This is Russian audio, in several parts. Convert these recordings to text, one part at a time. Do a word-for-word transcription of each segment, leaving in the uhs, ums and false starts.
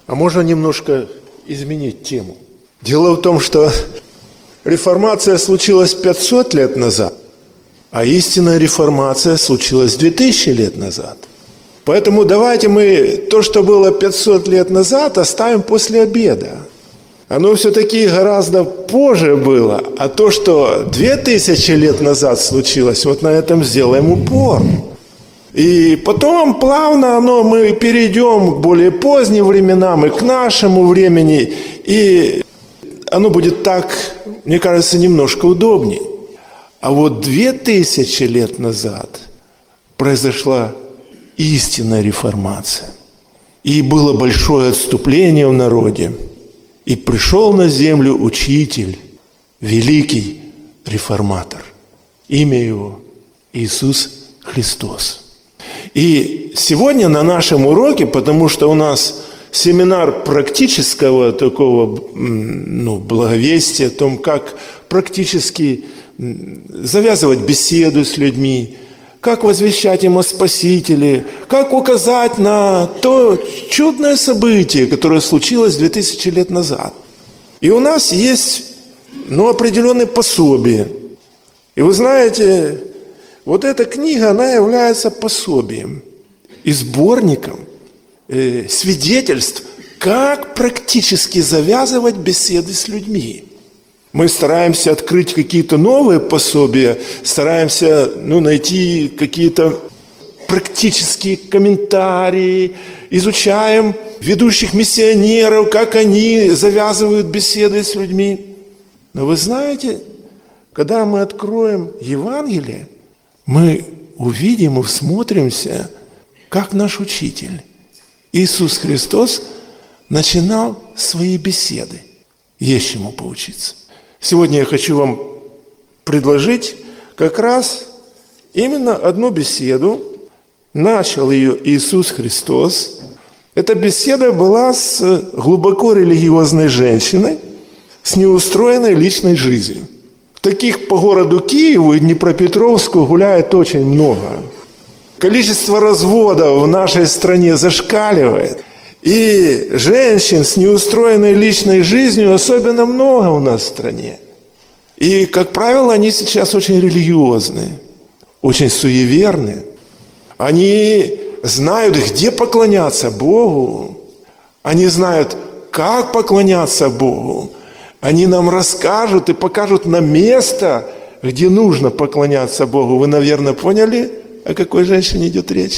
А можно немножко изменить тему? Дело в том, что реформация случилась пятьсот лет назад, а истинная реформация случилась две тысячи лет назад. Поэтому давайте мы то, что было пятьсот лет назад, оставим после обеда. Оно все-таки гораздо позже было, а то, что две тысячи лет назад случилось, вот на этом сделаем упор. И потом плавно оно, мы перейдем к более поздним временам и к нашему времени, и оно будет так, мне кажется, немножко удобнее. А вот две тысячи лет назад произошла истинная реформация. И было большое отступление в народе. И пришел на землю учитель, великий реформатор. Имя его Иисус Христос. И сегодня на нашем уроке, потому что у нас семинар практического такого, ну, благовестия, о том, как практически завязывать беседу с людьми, как возвещать им о Спасителе, как указать на то чудное событие, которое случилось две тысячи лет назад. И у нас есть, ну, определенные пособия. И вы знаете, вот эта книга, она является пособием и сборником э, свидетельств, как практически завязывать беседы с людьми. Мы стараемся открыть какие-то новые пособия, стараемся, ну, найти какие-то практические комментарии, изучаем ведущих миссионеров, как они завязывают беседы с людьми. Но вы знаете, когда мы откроем Евангелие, мы увидим и всмотримся, как наш учитель Иисус Христос начинал свои беседы. Есть чему поучиться. Сегодня я хочу вам предложить как раз именно одну беседу. Начал ее Иисус Христос. Эта беседа была с глубоко религиозной женщиной, с неустроенной личной жизнью. Таких по городу Киеву и Днепропетровску гуляет очень много. Количество разводов в нашей стране зашкаливает. И женщин с неустроенной личной жизнью особенно много у нас в стране. И, как правило, они сейчас очень религиозные, очень суеверные. Они знают, где поклоняться Богу. Они знают, как поклоняться Богу. Они нам расскажут и покажут на место, где нужно поклоняться Богу. Вы, наверное, поняли, о какой женщине идет речь?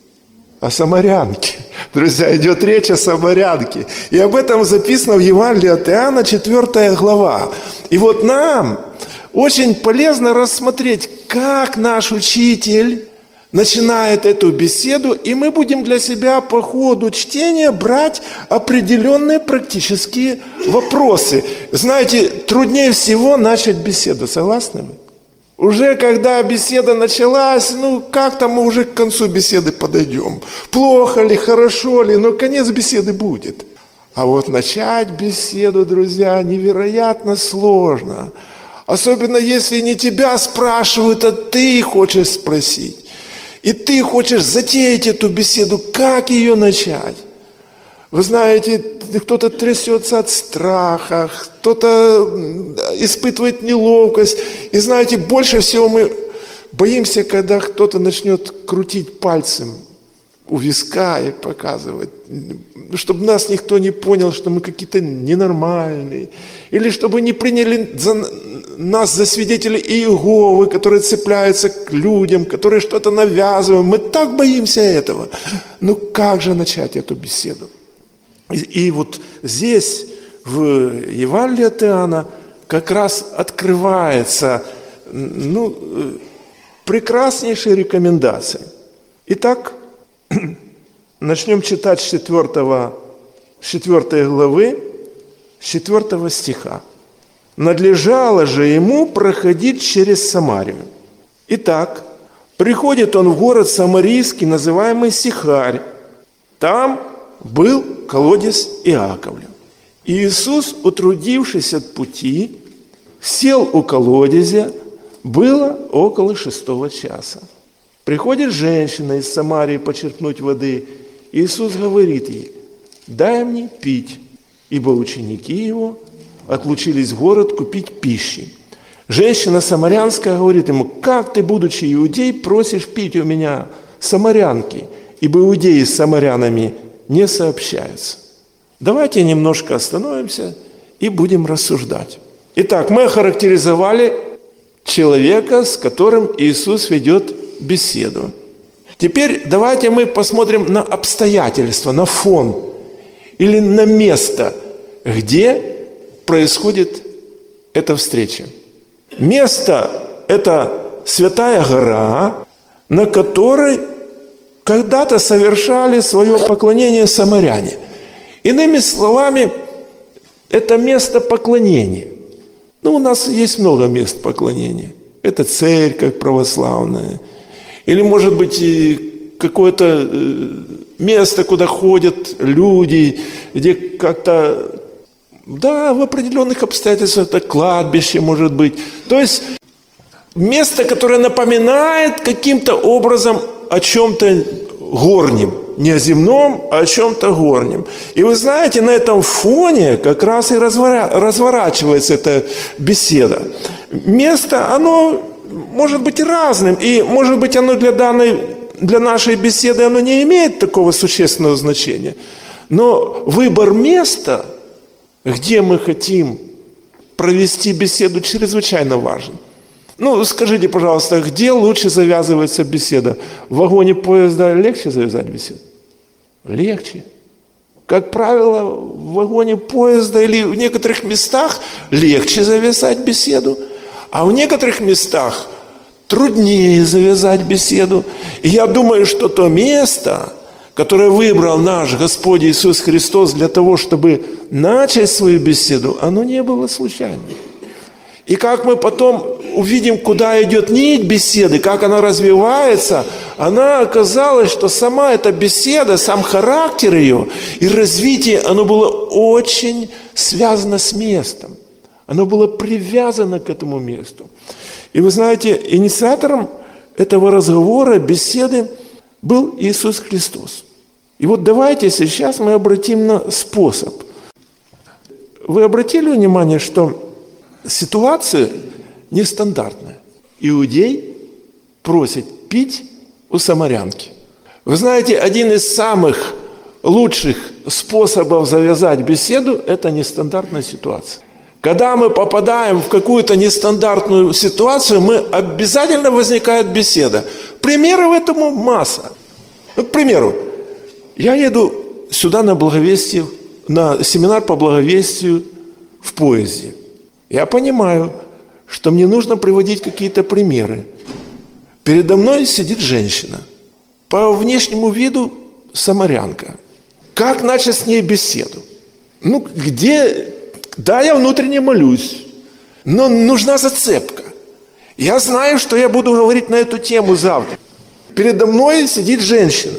О самарянке. Друзья, идет речь о самарянке. И об этом записано в Евангелии от Иоанна, четвёртая глава. И вот нам очень полезно рассмотреть, как наш учитель начинает эту беседу, и мы будем для себя по ходу чтения брать определенные практические вопросы. Знаете, труднее всего начать беседу, согласны вы? Уже когда беседа началась, ну как-то мы уже к концу беседы подойдем. Плохо ли, хорошо ли, но конец беседы будет. А вот начать беседу, друзья, невероятно сложно. Особенно если не тебя спрашивают, а ты хочешь спросить. И ты хочешь затеять эту беседу, как ее начать? Вы знаете, кто-то трясется от страха, кто-то испытывает неловкость. И знаете, больше всего мы боимся, когда кто-то начнет крутить пальцем у виска и показывать, чтобы нас никто не понял, что мы какие-то ненормальные. Или чтобы не приняли за нас за свидетелей Иеговы, которые цепляются к людям, которые что-то навязывают. Мы так боимся этого. Ну как же начать эту беседу? И, и вот здесь, в Евангелии от Иоанна, как раз открывается, ну, прекраснейшая рекомендация. Итак, начнем читать с четвёртого, с четвёртой главы, с четвёртого стиха. «Надлежало же ему проходить через Самарию. Итак, приходит он в город Самарийский, называемый Сихарь. Там был колодец Иаковлев. И Иисус, утрудившись от пути, сел у колодезя, было около шестого часа. Приходит женщина из Самарии почерпнуть воды. Иисус говорит ей: дай мне пить, ибо ученики его отлучились в город купить пищи. Женщина самарянская говорит ему: как ты, будучи иудей, просишь пить у меня самарянки, ибо иудеи с самарянами не сообщаются. Давайте немножко остановимся и будем рассуждать. Итак, мы охарактеризовали человека, с которым Иисус ведет беседу. Теперь давайте мы посмотрим на обстоятельства, на фон или на место, где происходит эта встреча. Место – это Святая гора, на которой когда-то совершали свое поклонение самаряне. Иными словами, это место поклонения. Ну, у нас есть много мест поклонения. Это церковь православная. Или, может быть, и какое-то место, куда ходят люди, где как-то, да, в определенных обстоятельствах, это кладбище, может быть. То есть место, которое напоминает каким-то образом о чем-то горнем. Не о земном, а о чем-то горнем. И вы знаете, на этом фоне как раз и разворачивается эта беседа. Место, оно может быть разным, и может быть оно для данной, для нашей беседы оно не имеет такого существенного значения. Но выбор места, где мы хотим провести беседу, чрезвычайно важен. Ну, скажите, пожалуйста, где лучше завязывается беседа? В вагоне поезда легче завязать беседу? Легче. Как правило, в вагоне поезда или в некоторых местах легче завязать беседу, а в некоторых местах труднее завязать беседу. И я думаю, что то место, которое выбрал наш Господь Иисус Христос для того, чтобы начать свою беседу, оно не было случайным. И как мы потом увидим, куда идет нить беседы, как она развивается, она оказалась, что сама эта беседа, сам характер ее и развитие, оно было очень связано с местом. Оно было привязано к этому месту. И вы знаете, инициатором этого разговора, беседы был Иисус Христос. И вот давайте сейчас мы обратим на способ. Вы обратили внимание, что ситуация нестандартная. Иудей просит пить у самарянки. Вы знаете, один из самых лучших способов завязать беседу – это нестандартная ситуация. Когда мы попадаем в какую-то нестандартную ситуацию, мы обязательно возникает беседа. Примеров этому масса. Ну, к примеру, я еду сюда на благовестие, на семинар по благовестию в поезде. Я понимаю, что мне нужно приводить какие-то примеры. Передо мной сидит женщина. По внешнему виду самарянка. Как начать с ней беседу? Ну, где... Да, я внутренне молюсь, но нужна зацепка. Я знаю, что я буду говорить на эту тему завтра. Передо мной сидит женщина.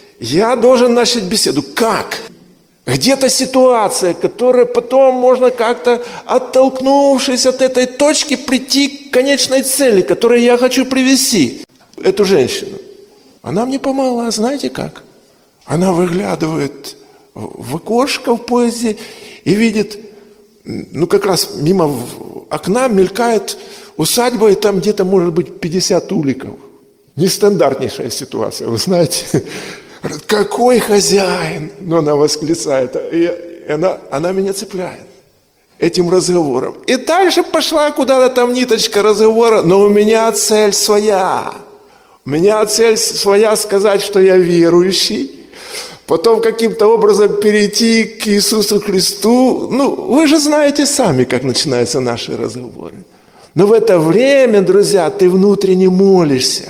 Я должен начать беседу. Как? Где-то ситуация, которая потом можно как-то, оттолкнувшись от этой точки, прийти к конечной цели, которую я хочу привести эту женщину. Она мне помогла, знаете как? Она выглядывает в окошко в поезде и видит, ну как раз мимо окна мелькает усадьба, и там где-то может быть пятьдесят уликов. Нестандартнейшая ситуация, вы знаете. Какой хозяин? Но она восклицает, и она, она меня цепляет этим разговором. И дальше пошла куда-то там ниточка разговора, но у меня цель своя. У меня цель своя сказать, что я верующий, потом каким-то образом перейти к Иисусу Христу. Ну, вы же знаете сами, как начинаются наши разговоры. Но в это время, друзья, ты внутренне молишься.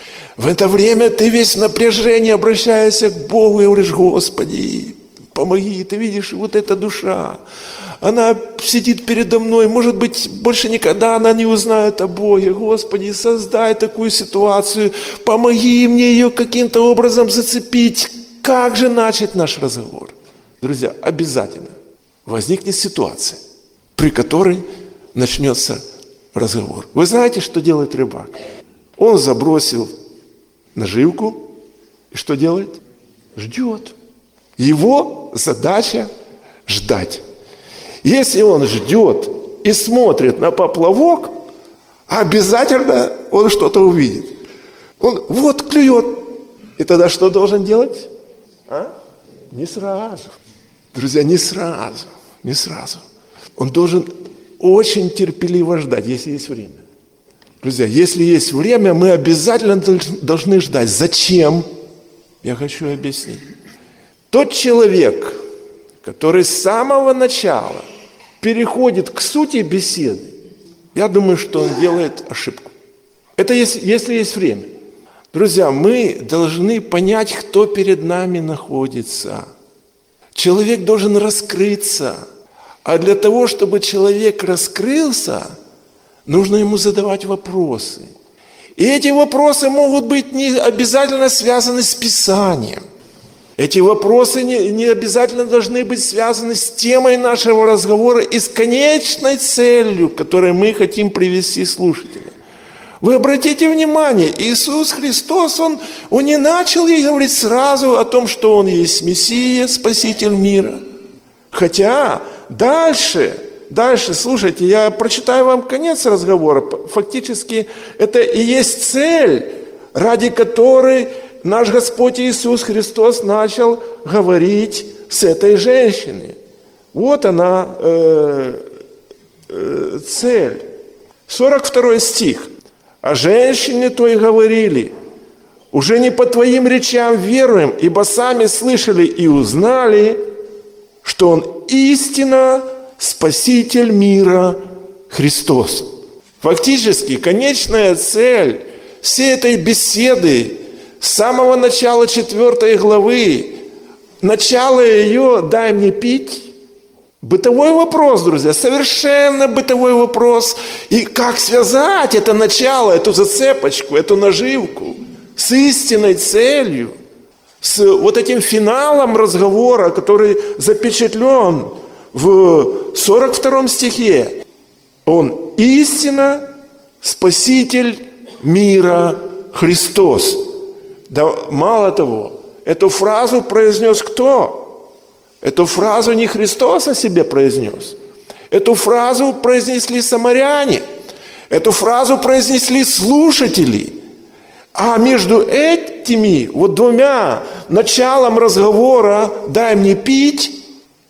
В это время ты весь в напряжении обращаешься к Богу и говоришь: Господи, помоги. Ты видишь, вот эта душа, она сидит передо мной, может быть, больше никогда она не узнает о Боге. Господи, создай такую ситуацию, помоги мне ее каким-то образом зацепить. Как же начать наш разговор? Друзья, обязательно возникнет ситуация, при которой начнется разговор. Вы знаете, что делает рыбак? Он забросил наживку, и что делает? Ждет. Его задача ждать. Если он ждет и смотрит на поплавок, обязательно он что-то увидит. Он вот клюет. И тогда что должен делать? А? Не сразу. Друзья, не сразу. Не сразу. Он должен очень терпеливо ждать, если есть время. Друзья, если есть время, мы обязательно должны ждать. Зачем? Я хочу объяснить. Тот человек, который с самого начала переходит к сути беседы, я думаю, что он делает ошибку. Это если, если есть время. Друзья, мы должны понять, кто перед нами находится. Человек должен раскрыться. А для того, чтобы человек раскрылся, нужно ему задавать вопросы. И эти вопросы могут быть не обязательно связаны с Писанием. Эти вопросы не, не обязательно должны быть связаны с темой нашего разговора и с конечной целью, к которой мы хотим привести слушателя. Вы обратите внимание, Иисус Христос, Он, он не начал ей говорить сразу о том, что Он есть Мессия, Спаситель мира. Хотя дальше, дальше, слушайте, я прочитаю вам конец разговора. Фактически это и есть цель, ради которой наш Господь Иисус Христос начал говорить с этой женщиной. Вот она, э, э, цель. сорок второй стих. «О женщине той говорили, уже не по твоим речам веруем, ибо сами слышали и узнали, что Он истинно Спаситель мира Христос». Фактически, конечная цель всей этой беседы с самого начала четвёртой главы, начало ее «дай мне пить», бытовой вопрос, друзья, совершенно бытовой вопрос. И как связать это начало, эту зацепочку, эту наживку с истинной целью, с вот этим финалом разговора, который запечатлен в сорок втором стихе. Он истинно Спаситель мира Христос. Да мало того, эту фразу произнес кто? Эту фразу не Христос о себе произнес. Эту фразу произнесли самаряне. Эту фразу произнесли слушатели. А между этими вот двумя началом разговора «дай мне пить»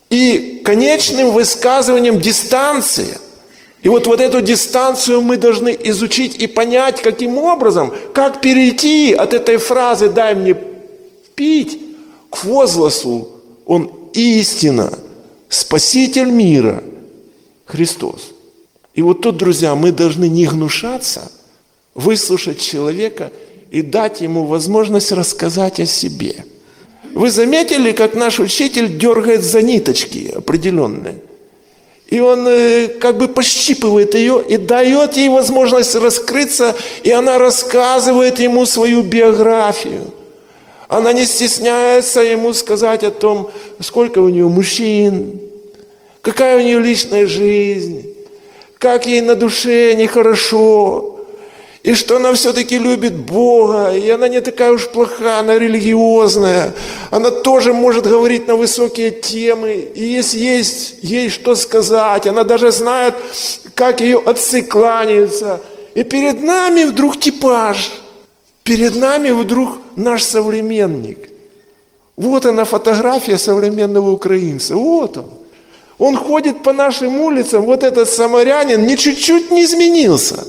и конечным высказыванием дистанция. И вот, вот эту дистанцию мы должны изучить и понять, каким образом, как перейти от этой фразы «дай мне пить» к возгласу «Он истина, Спаситель мира, Христос». И вот тут, друзья, мы должны не гнушаться, выслушать человека и дать ему возможность рассказать о себе. Вы заметили, как наш учитель дергает за ниточки определенные? И он э, как бы пощипывает ее и дает ей возможность раскрыться, и она рассказывает ему свою биографию. Она не стесняется ему сказать о том, сколько у нее мужчин, какая у нее личная жизнь, как ей на душе нехорошо, и что она все-таки любит Бога, и она не такая уж плохая, она религиозная, она тоже может говорить на высокие темы, и если есть ей что сказать, она даже знает, как ее отцы кланяются. И перед нами вдруг типаж. Перед нами вдруг наш современник. Вот она фотография современного украинца. Вот он. Он ходит по нашим улицам, вот этот самарянин, ни чуть-чуть не изменился.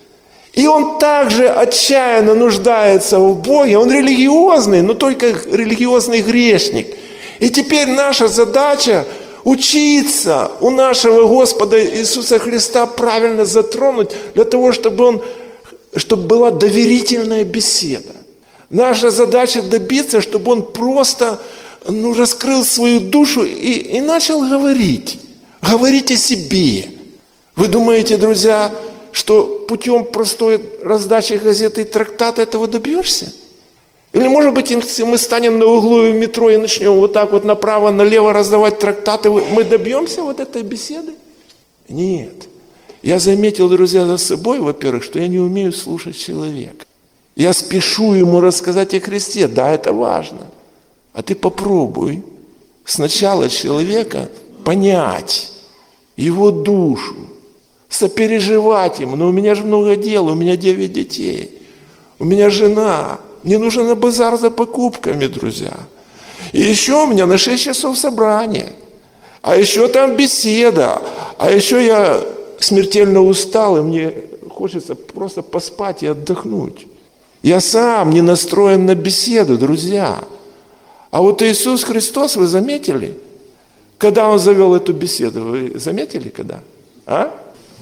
И он также отчаянно нуждается в Боге. Он религиозный, но только религиозный грешник. И теперь наша задача учиться у нашего Господа Иисуса Христа правильно затронуть, для того, чтобы он чтобы была доверительная беседа. Наша задача добиться, чтобы он просто ну, раскрыл свою душу и, и начал говорить. Говорить о себе. Вы думаете, друзья, что путем простой раздачи газеты и трактата этого добьешься? Или, может быть, если мы станем на углу в метро и начнем вот так вот направо-налево раздавать трактаты, мы добьемся вот этой беседы? Нет. Я заметил, друзья, за собой, во-первых, что я не умею слушать человека. Я спешу ему рассказать о Христе. Да, это важно. А ты попробуй сначала человека понять, его душу, сопереживать ему. Но у меня же много дел, у меня девять детей, у меня жена. Мне нужно на базар за покупками, друзья. И еще у меня на шесть часов собрание. А еще там беседа. А еще я смертельно устал, и мне хочется просто поспать и отдохнуть. Я сам не настроен на беседу, друзья. А вот Иисус Христос, вы заметили? Когда Он завел эту беседу, вы заметили, когда? А?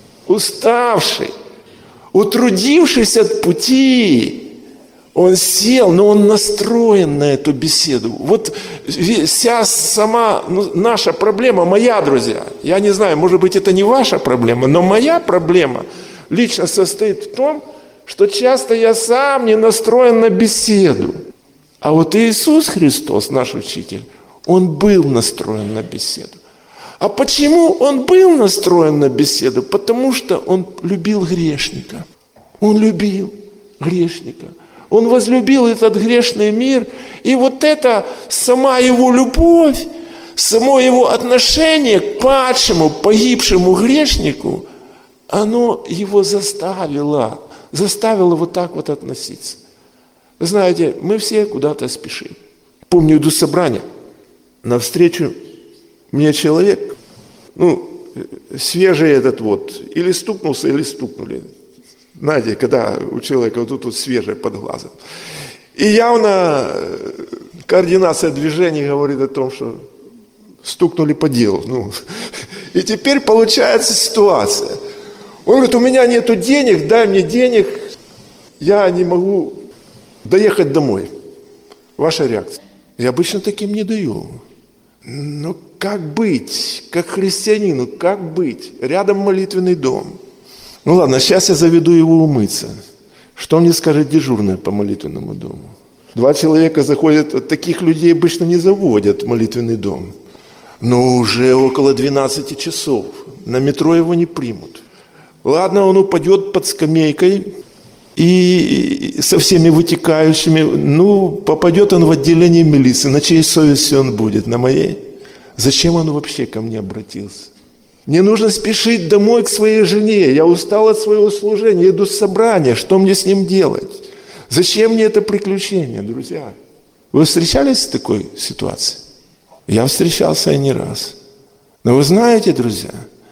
Уставший, утрудившись от пути, Он сел, но Он настроен на эту беседу. Вот вся сама ну, наша проблема, моя, друзья, я не знаю, может быть, это не ваша проблема, но моя проблема лично состоит в том, что часто я сам не настроен на беседу. А вот Иисус Христос, наш учитель, Он был настроен на беседу. А почему Он был настроен на беседу? Потому что Он любил грешника. Он любил грешника. Он возлюбил этот грешный мир. И вот это сама Его любовь, само Его отношение к падшему, погибшему грешнику, оно Его заставило, заставило вот так вот относиться. Вы знаете, мы все куда-то спешим. Помню, иду с собрания, навстречу мне человек, ну, свежий этот вот, или стукнулся, или стукнули. Знаете, когда у человека вот тут вот свежее под глазом. И явно координация движений говорит о том, что стукнули по делу. Ну, и теперь получается ситуация. Он говорит, у меня нету денег, дай мне денег, я не могу доехать домой. Ваша реакция? Я обычно таким не даю. Но как быть? Как христианину, как быть? Рядом молитвенный дом. Ну ладно, сейчас я заведу его умыться. Что мне скажет дежурная по молитвенному дому? Два человека заходят, таких людей обычно не заводят в молитвенный дом. Но уже около двенадцати часов. На метро его не примут. Ладно, он упадет под скамейкой и со всеми вытекающими. Ну, попадет он в отделение милиции. На чьей совести он будет? На моей? Зачем он вообще ко мне обратился? Мне нужно спешить домой к своей жене. Я устал от своего служения, иду с собрания. Что мне с ним делать? Зачем мне это приключение, друзья? Вы встречались с такой ситуацией? Я встречался и не раз. Но вы знаете, друзья,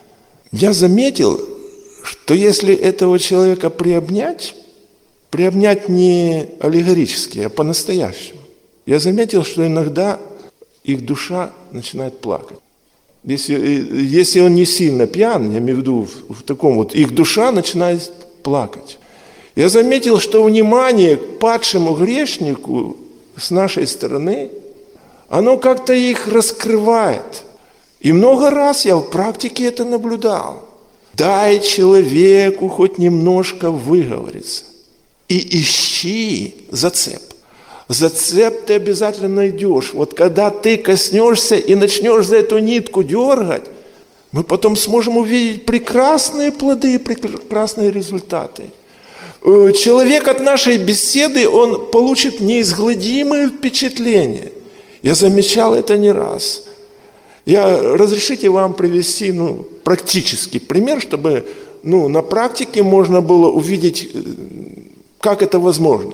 я заметил, что если этого человека приобнять, приобнять не аллегорически, а по-настоящему, я заметил, что иногда их душа начинает плакать. Если, если он не сильно пьян, я имею в виду в, в таком вот, их душа начинает плакать. Я заметил, что внимание к падшему грешнику с нашей стороны, оно как-то их раскрывает. И много раз я в практике это наблюдал. Дай человеку хоть немножко выговориться. И ищи зацеп. Зацеп ты обязательно найдешь. Вот когда ты коснешься и начнешь за эту нитку дергать, мы потом сможем увидеть прекрасные плоды и прекрасные результаты. Человек от нашей беседы, он получит неизгладимые впечатления. Я замечал это не раз. Я, разрешите вам привести ну, практический пример, чтобы ну, на практике можно было увидеть, как это возможно.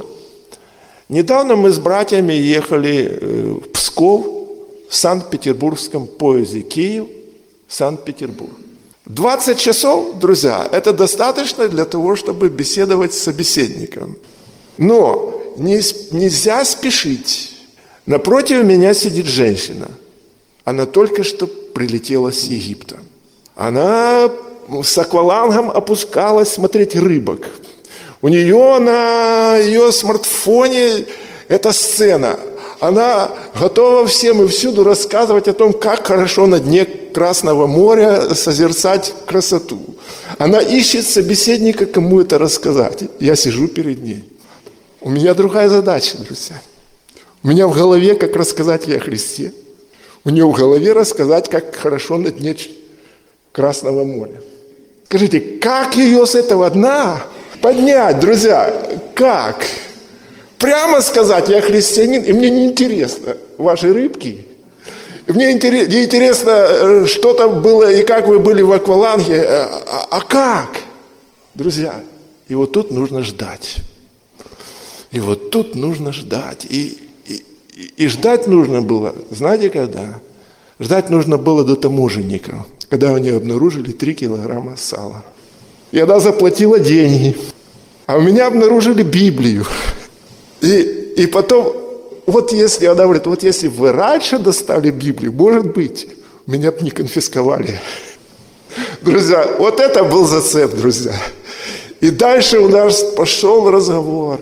Недавно мы с братьями ехали в Псков в Санкт-Петербургском поезде Киев-Санкт-Петербург. двадцать часов, друзья, это достаточно для того, чтобы беседовать с собеседником. Но не, нельзя спешить. Напротив меня сидит женщина. Она только что прилетела с Египта. Она с аквалангом опускалась смотреть рыбок. У нее на ее смартфоне эта сцена. Она готова всем и всюду рассказывать о том, как хорошо на дне Красного моря созерцать красоту. Она ищет собеседника, кому это рассказать. Я сижу перед ней. У меня другая задача, друзья. У меня в голове, как рассказать ей о Христе. У нее в голове рассказать, как хорошо на дне Красного моря. Скажите, как ее с этого дна поднять, друзья? Как? Прямо сказать, я христианин, и мне неинтересно ваши рыбки. Мне интересно, что там было и как вы были в акваланге. А, а как? Друзья, и вот тут нужно ждать. И вот тут нужно ждать. И, и, и ждать нужно было, знаете, когда? Ждать нужно было до таможенника, когда они обнаружили три килограмма сала. И она заплатила деньги. А у меня обнаружили Библию. И, и потом, вот если, она говорит, вот если бы вы раньше достали Библию, может быть, меня бы не конфисковали. Друзья, вот это был зацеп, друзья. И дальше у нас пошел разговор.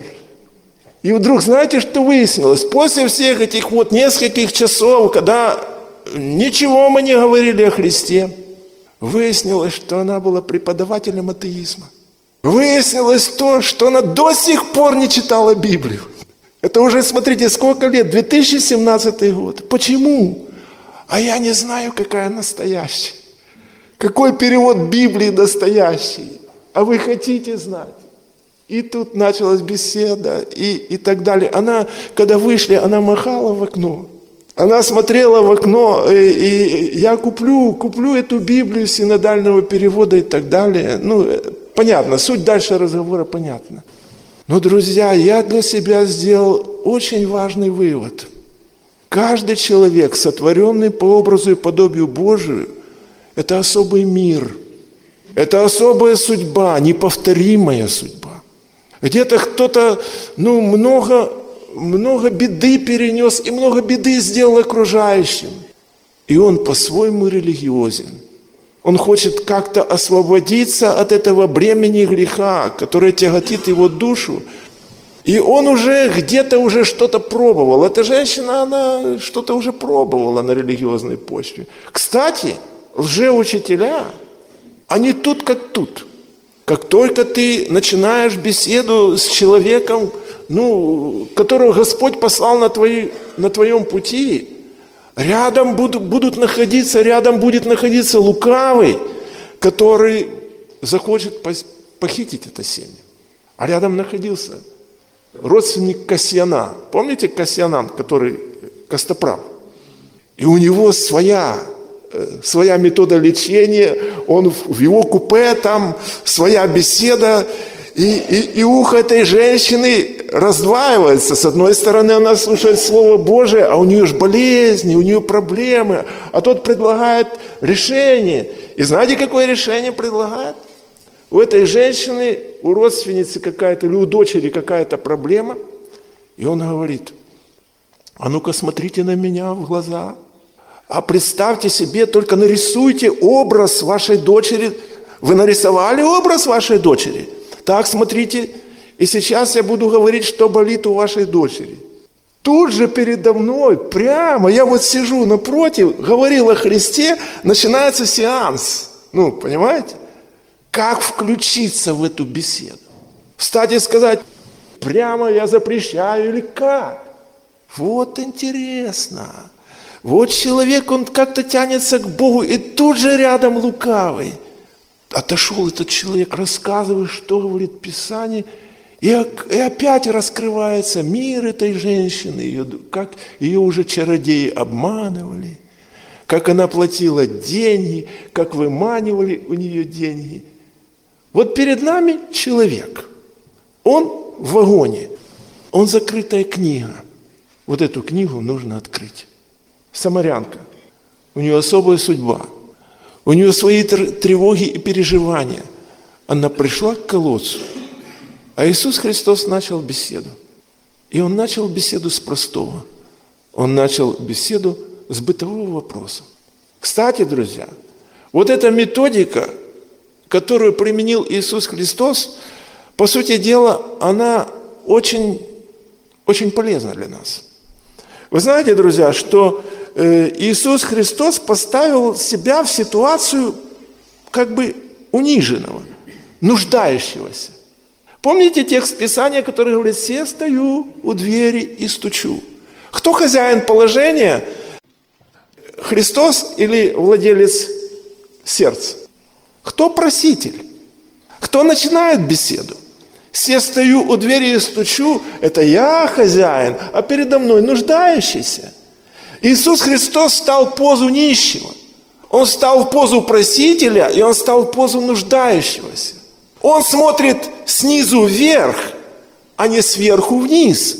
И вдруг, знаете, что выяснилось? После всех этих вот нескольких часов, когда ничего мы не говорили о Христе, выяснилось, что она была преподавателем атеизма. Выяснилось то, что она до сих пор не читала Библию. Это уже, смотрите, сколько лет? две тысячи семнадцатый год. Почему? А я не знаю, какая настоящая. Какой перевод Библии настоящий? А вы хотите знать? И тут началась беседа и, и так далее. Она, когда вышли, она махала в окно. Она смотрела в окно, и, и я куплю, куплю эту Библию синодального перевода и так далее. Ну, понятно, суть дальше разговора понятна. Но, друзья, я для себя сделал очень важный вывод. Каждый человек, сотворенный по образу и подобию Божию, это особый мир. Это особая судьба, неповторимая судьба. Где-то кто-то, ну, много, много беды перенес и много беды сделал окружающим. И он по-своему религиозен. Он хочет как-то освободиться от этого бремени греха, которое тяготит его душу. И он уже где-то уже что-то пробовал. Эта женщина, она что-то уже пробовала на религиозной почве. Кстати, лжеучителя, они тут как тут. Как только ты начинаешь беседу с человеком, ну, которого Господь послал на, твои, на твоем пути, рядом будут, будут находиться, рядом будет находиться лукавый, который захочет похитить это семя. А рядом находился родственник Кассиана. Помните Кассианан, который Костоправ? И у него своя, своя метода лечения, он в его купе, там своя беседа, и, и, и ухо этой женщины раздваивается. С одной стороны, она слушает Слово Божие, а у нее же болезни, у нее проблемы, а тот предлагает решение. И знаете, какое решение предлагает? У этой женщины, у родственницы какая-то, или у дочери какая-то проблема, и он говорит: а ну-ка смотрите на меня в глаза, а представьте себе, только нарисуйте образ вашей дочери. Вы нарисовали образ вашей дочери? Так, смотрите, и сейчас я буду говорить, что болит у вашей дочери. Тут же передо мной, прямо, я вот сижу напротив, говорил о Христе, начинается сеанс. Ну, понимаете? Как включиться в эту беседу? Встать и сказать: прямо я запрещаю, или как? Вот интересно. Вот человек, он как-то тянется к Богу, и тут же рядом лукавый. Отошел этот человек, рассказывает, что говорит Писание, и, и опять раскрывается мир этой женщины, ее, как ее уже чародеи обманывали, как она платила деньги, как выманивали у нее деньги. Вот перед нами человек, он в вагоне, он закрытая книга. Вот эту книгу нужно открыть. Самарянка, у нее особая судьба. У нее свои тревоги и переживания. Она пришла к колодцу, а Иисус Христос начал беседу. И Он начал беседу с простого. Он начал беседу с бытового вопроса. Кстати, друзья, вот эта методика, которую применил Иисус Христос, по сути дела, она очень, очень полезна для нас. Вы знаете, друзья, что Иисус Христос поставил себя в ситуацию как бы униженного, нуждающегося. Помните текст Писания, который говорит: «Се стою у двери и стучу». Кто хозяин положения? Христос или владелец сердца? Кто проситель? Кто начинает беседу? «Се стою у двери и стучу» – это я хозяин, а передо мной нуждающийся. Иисус Христос стал в позу нищего. Он стал в позу просителя, и Он стал в позу нуждающегося. Он смотрит снизу вверх, а не сверху вниз.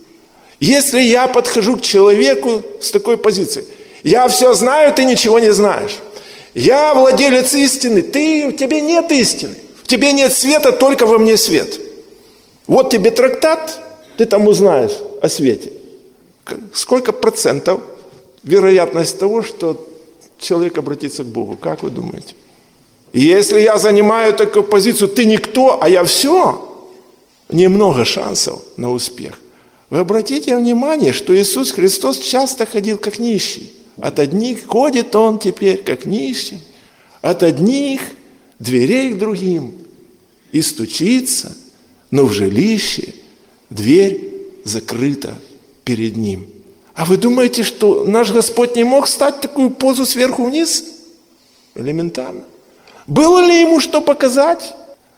Если я подхожу к человеку с такой позицией, я все знаю, ты ничего не знаешь. Я владелец истины, ты, в тебе нет истины. В тебе нет света, только во мне свет. Вот тебе трактат, ты там узнаешь о свете. Сколько процентов вероятность того, что человек обратится к Богу? Как вы думаете? И если я занимаю такую позицию, ты никто, а я все, немного шансов на успех. Вы обратите внимание, что Иисус Христос часто ходил как нищий. От одних ходит Он теперь как нищий, от одних дверей к другим. И стучится, но в жилище дверь закрыта перед Ним. А вы думаете, что наш Господь не мог стать в такую позу сверху вниз? Элементарно. Было ли Ему что показать?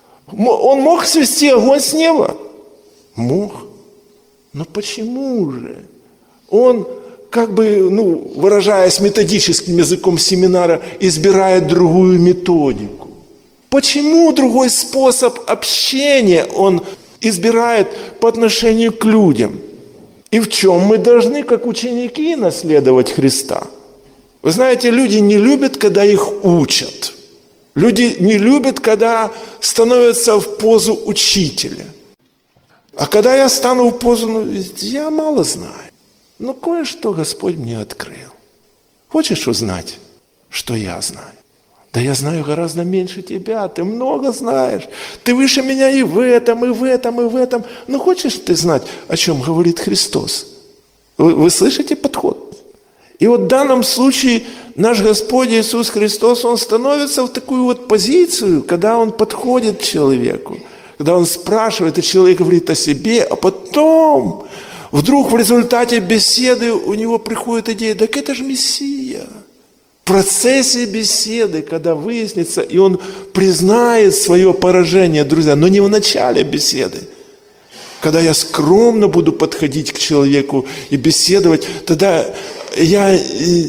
Он мог свести огонь с неба? Мог. Но почему же Он, как бы, ну, выражаясь методическим языком семинара, избирает другую методику? Почему другой способ общения Он избирает по отношению к людям? И в чем мы должны, как ученики, наследовать Христа? Вы знаете, люди не любят, когда их учат. Люди не любят, когда становятся в позу учителя. А когда я стану в позу, ну, я мало знаю. Но кое-что Господь мне открыл. Хочешь узнать, что я знаю? Да я знаю гораздо меньше тебя, ты много знаешь. Ты выше меня и в этом, и в этом, и в этом. Но хочешь ты знать, о чем говорит Христос? Вы, вы слышите подход? И вот в данном случае наш Господь Иисус Христос, Он становится в такую вот позицию, когда Он подходит к человеку, когда Он спрашивает, и человек говорит о себе, а потом вдруг в результате беседы у него приходит идея, так это же Мессия. В процессе беседы, когда выяснится, и он признает свое поражение, друзья, но не в начале беседы. Когда я скромно буду подходить к человеку и беседовать, тогда я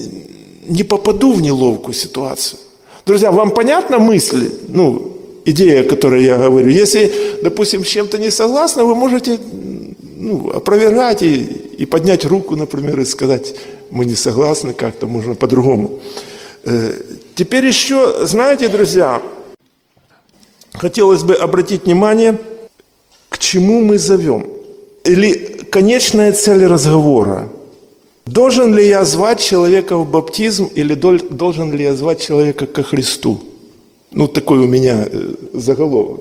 не попаду в неловкую ситуацию. Друзья, вам понятна мысль, ну, идея, о которой я говорю? Если, допустим, с чем-то не согласны, вы можете, ну, опровергать и, и поднять руку, например, и сказать, мы не согласны, как-то можно по-другому. Теперь еще, знаете, друзья, хотелось бы обратить внимание, к чему мы зовем. Или конечная цель разговора. Должен ли я звать человека в баптизм, или должен ли я звать человека ко Христу? Ну, такой у меня заголовок.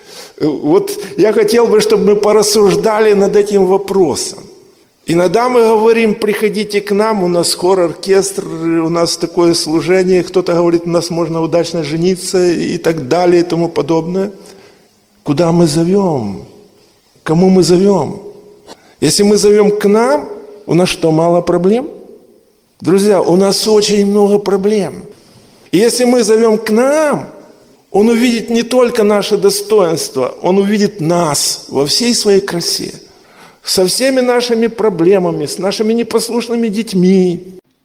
Вот я хотел бы, чтобы мы порассуждали над этим вопросом. Иногда мы говорим, приходите к нам, у нас хор, оркестр, у нас такое служение, кто-то говорит, у нас можно удачно жениться и так далее и тому подобное. Куда мы зовем? Кому мы зовем? Если мы зовем к нам, у нас что, мало проблем? Друзья, у нас очень много проблем. И если мы зовем к нам, Он увидит не только наше достоинство, Он увидит нас во всей своей красе. Со всеми нашими проблемами, с нашими непослушными детьми,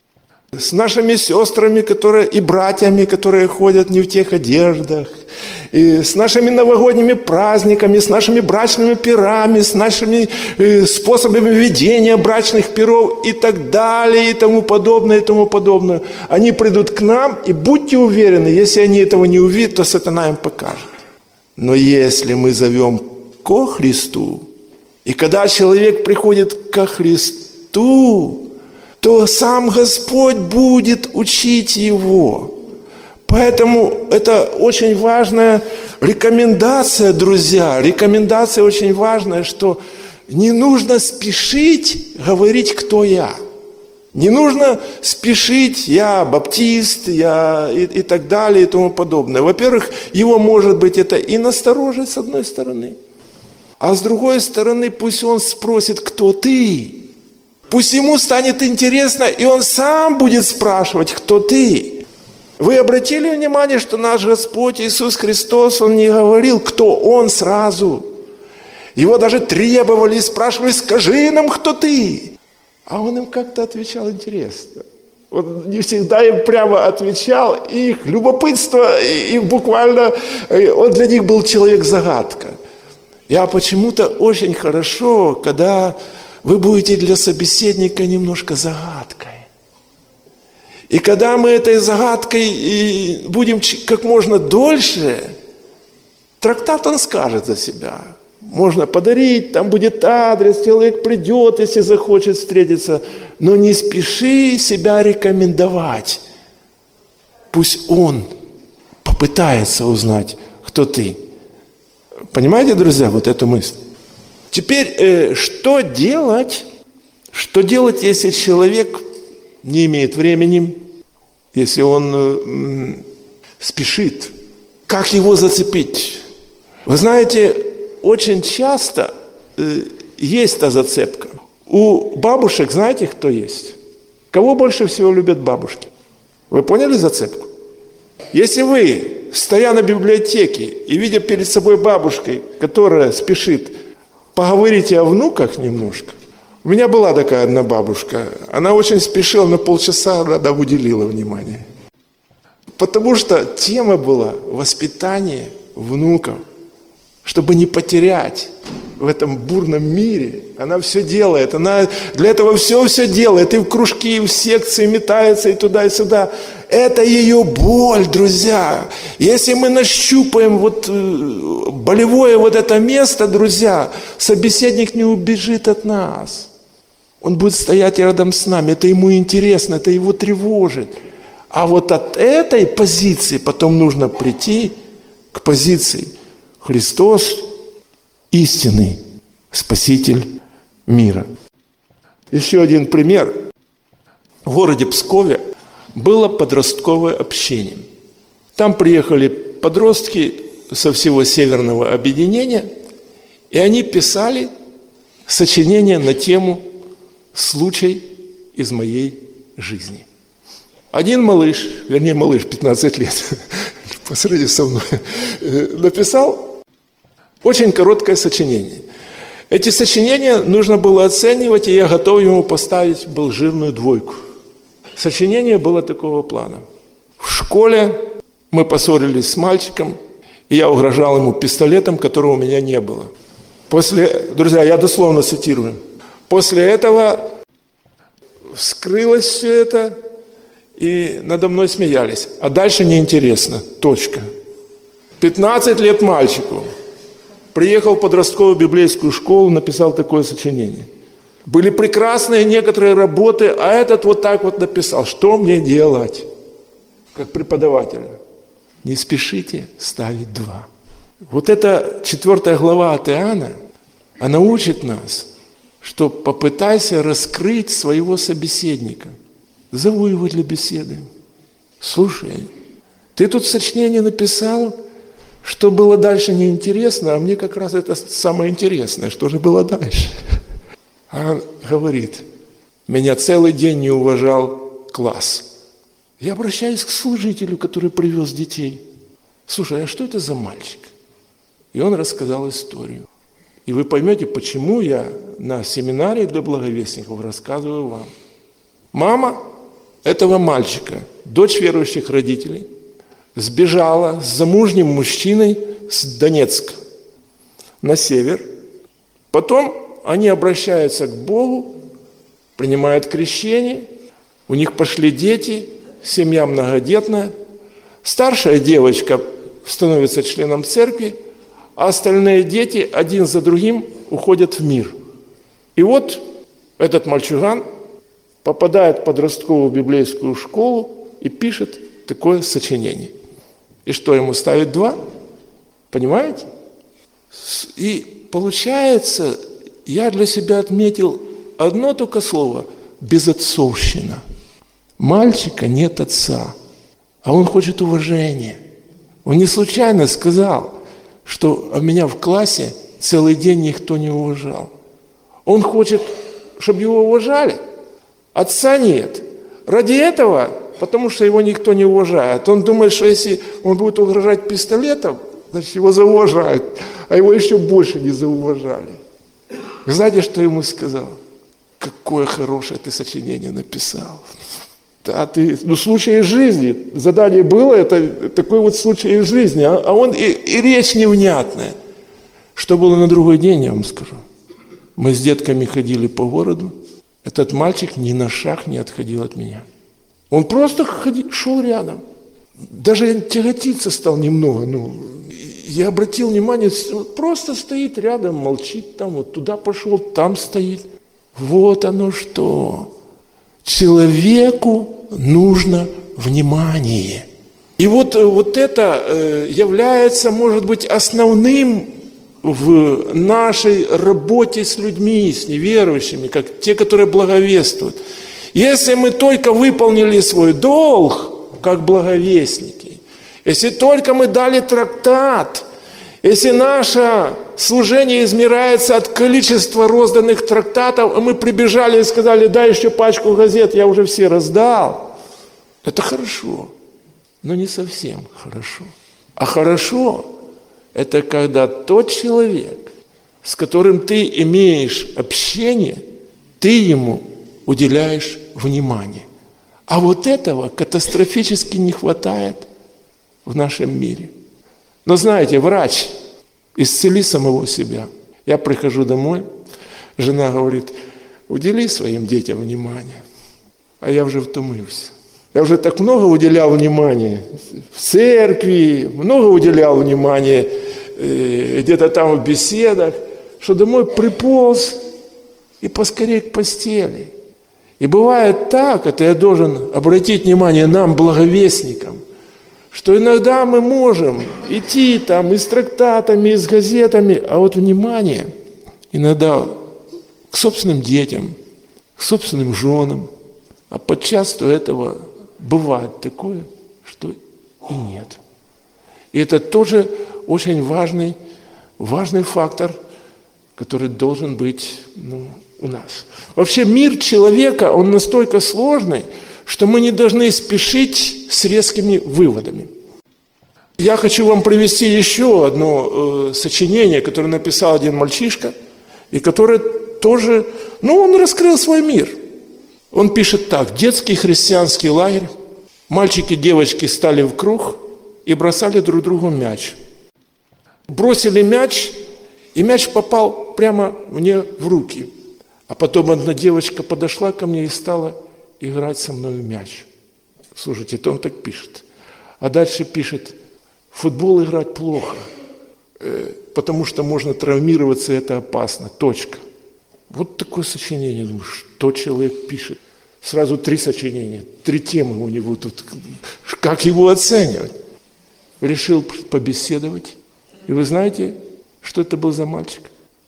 с нашими сестрами, которые, и братьями, которые ходят не в тех одеждах, и с нашими новогодними праздниками, с нашими брачными пирами, с нашими э, способами ведения брачных пиров и так далее, и тому подобное, и тому подобное. Они придут к нам, и будьте уверены, если они этого не увидят, то сатана им покажет. Но если мы зовем ко Христу, и когда человек приходит ко Христу, то сам Господь будет учить его. Поэтому это очень важная рекомендация, друзья. Рекомендация очень важная, что не нужно спешить говорить, кто я. Не нужно спешить, я баптист, я и, и так далее, и тому подобное. Во-первых, его, может быть, это и насторожит с одной стороны. А с другой стороны, пусть он спросит, кто ты. Пусть ему станет интересно, и он сам будет спрашивать, кто ты. Вы обратили внимание, что наш Господь Иисус Христос, Он не говорил, кто Он сразу. Его даже требовали, спрашивали, скажи нам, кто ты. А он им как-то отвечал интересно. Он не всегда им прямо отвечал, и их любопытство, их буквально, он для них был человек-загадка. Я почему-то очень хорошо, когда вы будете для собеседника немножко загадкой. И когда мы этой загадкой и будем как можно дольше, трактат он скажет за себя. Можно подарить, там будет адрес, человек придет, если захочет встретиться. Но не спеши себя рекомендовать. Пусть он попытается узнать, кто ты. Понимаете, друзья, вот эту мысль? Теперь, э, что делать? Что делать, если человек не имеет времени, если он э, спешит? Как его зацепить? Вы знаете, очень часто э, есть та зацепка. У бабушек, знаете, кто есть? Кого больше всего любят бабушки? Вы поняли зацепку? Если вы, стоя на библиотеке и видя перед собой бабушкой, которая спешит, поговорите о внуках немножко. У меня была такая одна бабушка. Она очень спешила, на полчаса она уделила внимание. Потому что тема была воспитание внуков. Чтобы не потерять в этом бурном мире. Она все делает. Она для этого все-все делает. И в кружки, и в секции метается, и туда, и сюда. Это ее боль, друзья. Если мы нащупаем вот болевое вот это место, друзья, собеседник не убежит от нас. Он будет стоять рядом с нами. Это ему интересно, это его тревожит. А вот от этой позиции потом нужно прийти к позиции Христос – истинный Спаситель мира. Еще один пример. В городе Пскове было подростковое общение. Там приехали подростки со всего Северного объединения, и они писали сочинение на тему «Случай из моей жизни». Один малыш, вернее малыш, пятнадцать лет, посреди со мной, написал очень короткое сочинение. Эти сочинения нужно было оценивать, и я готов ему поставить был жирную двойку. Сочинение было такого плана. В школе мы поссорились с мальчиком, и я угрожал ему пистолетом, которого у меня не было. После, друзья, я дословно цитирую. После этого вскрылось все это, и надо мной смеялись. А дальше неинтересно. Точка. пятнадцать лет мальчику. Приехал в подростковую библейскую школу, написал такое сочинение. Были прекрасные некоторые работы, а этот вот так вот написал. Что мне делать? Как преподавателя. Не спешите ставить два. Вот эта четвертая глава от Иоанна, она учит нас, что попытайся раскрыть своего собеседника. Зову его для беседы. Слушай, ты тут сочинение написал, что было дальше неинтересно, а мне как раз это самое интересное, что же было дальше. А он говорит, меня целый день не уважал класс. Я обращаюсь к служителю, который привез детей. Слушай, а что это за мальчик? И он рассказал историю. И вы поймете, почему я на семинаре для благовестников рассказываю вам. Мама этого мальчика, дочь верующих родителей, сбежала с замужним мужчиной с Донецка на север. Потом они обращаются к Богу, принимают крещение, у них пошли дети, семья многодетная. Старшая девочка становится членом церкви, а остальные дети один за другим уходят в мир. И вот этот мальчуган попадает в подростковую библейскую школу и пишет такое сочинение. И что, ему ставить два? Понимаете? И получается, я для себя отметил одно только слово – безотцовщина. Мальчика нет отца, а он хочет уважения. Он не случайно сказал, что меня в классе целый день никто не уважал. Он хочет, чтобы его уважали. Отца нет. Ради этого, потому что его никто не уважает. Он думает, что если он будет угрожать пистолетом, значит, его зауважают, а его еще больше не зауважали. Знаете, что ему сказал? какое хорошее ты сочинение написал. Да, ты, ну, случай из жизни. Задание было, это такой вот случай из жизни. А, а он и, и речь невнятная. Что было на другой день, я вам скажу. Мы с детками ходили по городу. Этот мальчик ни на шаг не отходил от меня. Он просто ходил, шел рядом. Даже тяготиться стал немного. Ну, я обратил внимание, просто стоит рядом, молчит там, вот туда пошел, там стоит. Вот оно что. Человеку нужно внимание. И вот, вот это является, может быть, основным в нашей работе с людьми, с неверующими, как те, которые благовествуют. Если мы только выполнили свой долг, как благовестники, если только мы дали трактат, если наше служение измеряется от количества розданных трактатов, а мы прибежали и сказали, дай еще пачку газет, я уже все раздал, это хорошо, но не совсем хорошо. А хорошо – это когда тот человек, с которым ты имеешь общение, ты ему уделяешь внимание. А вот этого катастрофически не хватает в нашем мире. Но знаете, врач, исцели самого себя. Я прихожу домой, жена говорит, удели своим детям внимание. А я уже втомился. Я уже так много уделял внимания в церкви, много уделял внимания э, где-то там в беседах, что домой приполз и поскорее к постели. И бывает так, это я должен обратить внимание нам, благовестникам, что иногда мы можем идти там и с трактатами, и с газетами, а вот внимание иногда к собственным детям, к собственным женам, а подчас у этого бывает такое, что и нет. И это тоже очень важный, важный фактор, который должен быть, ну, у нас. Вообще мир человека, он настолько сложный, что мы не должны спешить с резкими выводами. Я хочу вам привести еще одно э, сочинение, которое написал один мальчишка, и которое тоже, ну, он раскрыл свой мир. Он пишет так: детский христианский лагерь, мальчики и девочки стали в круг и бросали друг другу мяч. Бросили мяч, и мяч попал прямо мне в руки. А потом одна девочка подошла ко мне и стала играть со мной в мяч. Слушайте, это он так пишет. А дальше пишет, в футбол играть плохо, потому что можно травмироваться, и это опасно. Точка. Вот такое сочинение. Думаю, что человек пишет? Сразу три сочинения, три темы у него тут. Как его оценивать? Решил побеседовать. И вы знаете, что это был за мальчик?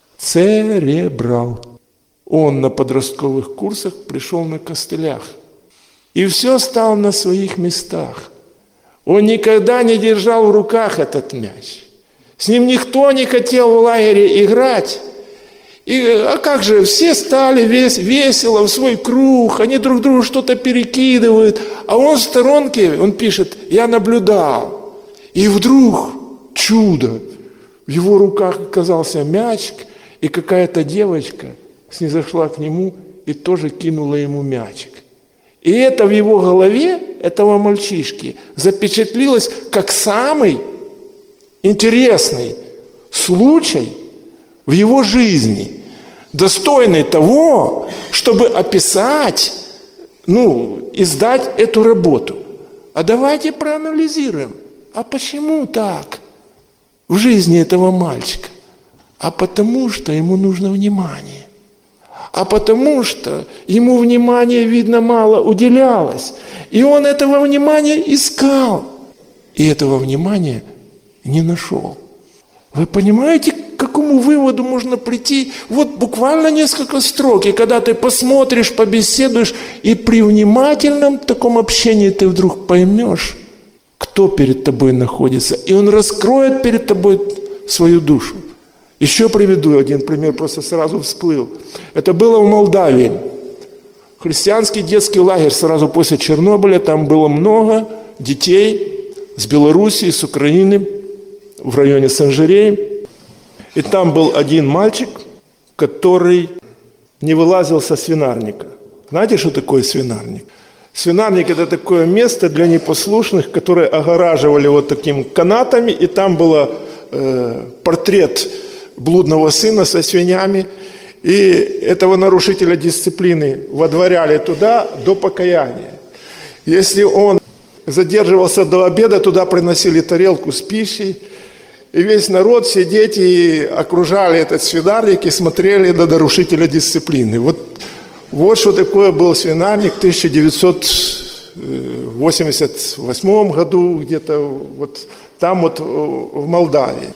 Церебрал. Он на подростковых курсах пришел на костылях. И все стало на своих местах. Он никогда не держал в руках этот мяч. С ним никто не хотел в лагере играть. И, а как же, все стали вес, весело в свой круг, они друг другу что-то перекидывают. А он в сторонке, он пишет, я наблюдал. И вдруг чудо. В его руках оказался мячик, и какая-то девочка снизошла к нему и тоже кинула ему мячик. И это в его голове, этого мальчишки, запечатлилось как самый интересный случай в его жизни, достойный того, чтобы описать, ну, издать эту работу. А давайте проанализируем, а почему так в жизни этого мальчика? А потому что ему нужно внимание. А потому что ему внимания, видно, мало уделялось. И он этого внимания искал. И этого внимания не нашел. Вы понимаете, к какому выводу можно прийти? Вот буквально несколько строк. И когда ты посмотришь, побеседуешь, и при внимательном таком общении ты вдруг поймешь, кто перед тобой находится. И он раскроет перед тобой свою душу. Еще приведу один пример, просто сразу всплыл. Это было в Молдавии. Христианский детский лагерь сразу после Чернобыля. Там было много детей с Белоруссии, с Украины, в районе Санжиреи. И там был один мальчик, который не вылазил со свинарника. Знаете, что такое свинарник? Свинарник – это такое место для непослушных, которые огораживали вот такими канатами, и там был э, портрет блудного сына со свиньями, и этого нарушителя дисциплины водворяли туда до покаяния. Если он задерживался до обеда, туда приносили тарелку с пищей, и весь народ, все дети окружали этот свинарник и смотрели на нарушителя дисциплины. Вот, вот что такое был свинарник в тысяча девятьсот восемьдесят восьмом году, где-то вот там вот в Молдавии.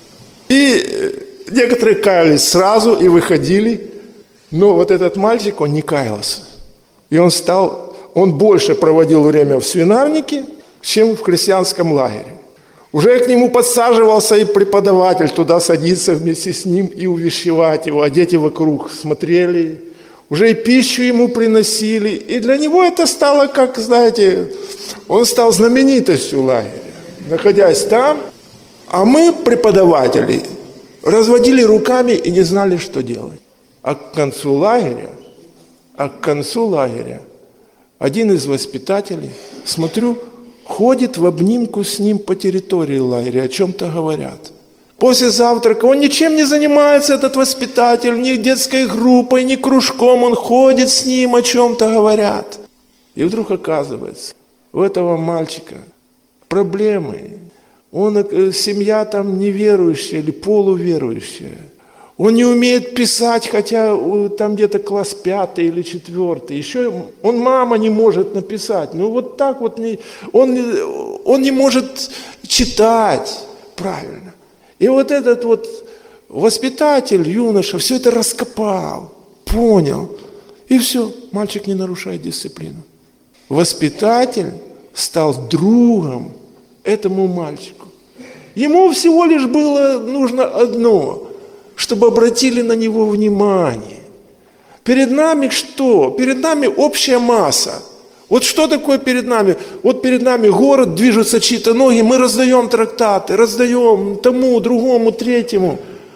И некоторые каялись сразу и выходили, но вот этот мальчик, он не каялся. И он стал, он больше проводил время в свинарнике, чем в крестьянском лагере. Уже к нему подсаживался и преподаватель туда садиться вместе с ним и увещевать его, а дети вокруг смотрели, уже и пищу ему приносили. И для него это стало, как, знаете, он стал знаменитостью лагеря, находясь там. А мы, преподаватели, разводили руками и не знали, что делать. А к концу лагеря, а к концу лагеря один из воспитателей, смотрю, ходит в обнимку с ним по территории лагеря, о чем-то говорят. После завтрака он ничем не занимается, этот воспитатель, ни детской группой, ни кружком, он ходит с ним, о чем-то говорят. И вдруг оказывается, у этого мальчика проблемы. Он, семья там неверующая или полуверующая. Он не умеет писать, хотя там где-то класс пятый или четвертый. Еще он, мама не может написать. Ну вот так вот, не, он, он не может читать правильно. И вот этот вот воспитатель, юноша, все это раскопал, понял. И все, мальчик не нарушает дисциплину. Воспитатель стал другом этому мальчику. Ему всего лишь было нужно одно – чтобы обратили на него внимание. Перед нами что? Перед нами общая масса. Вот что такое перед нами? Вот перед нами город, движутся чьи-то ноги, мы раздаем трактаты, раздаем тому, другому, третьему.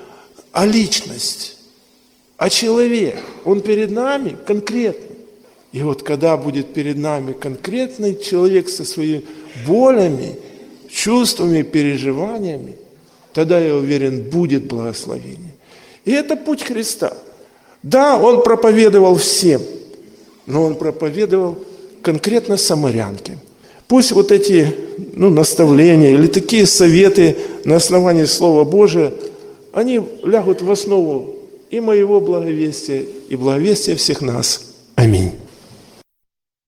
А личность, а человек, он перед нами конкретный. И вот когда будет перед нами конкретный человек со своими болями, чувствами, переживаниями, тогда, я уверен, будет благословение. И это путь Христа. Да, Он проповедовал всем, но Он проповедовал конкретно самарянке. Пусть вот эти ну, наставления или такие советы на основании Слова Божия, они лягут в основу и моего благовестия, и благовестия всех нас. Аминь.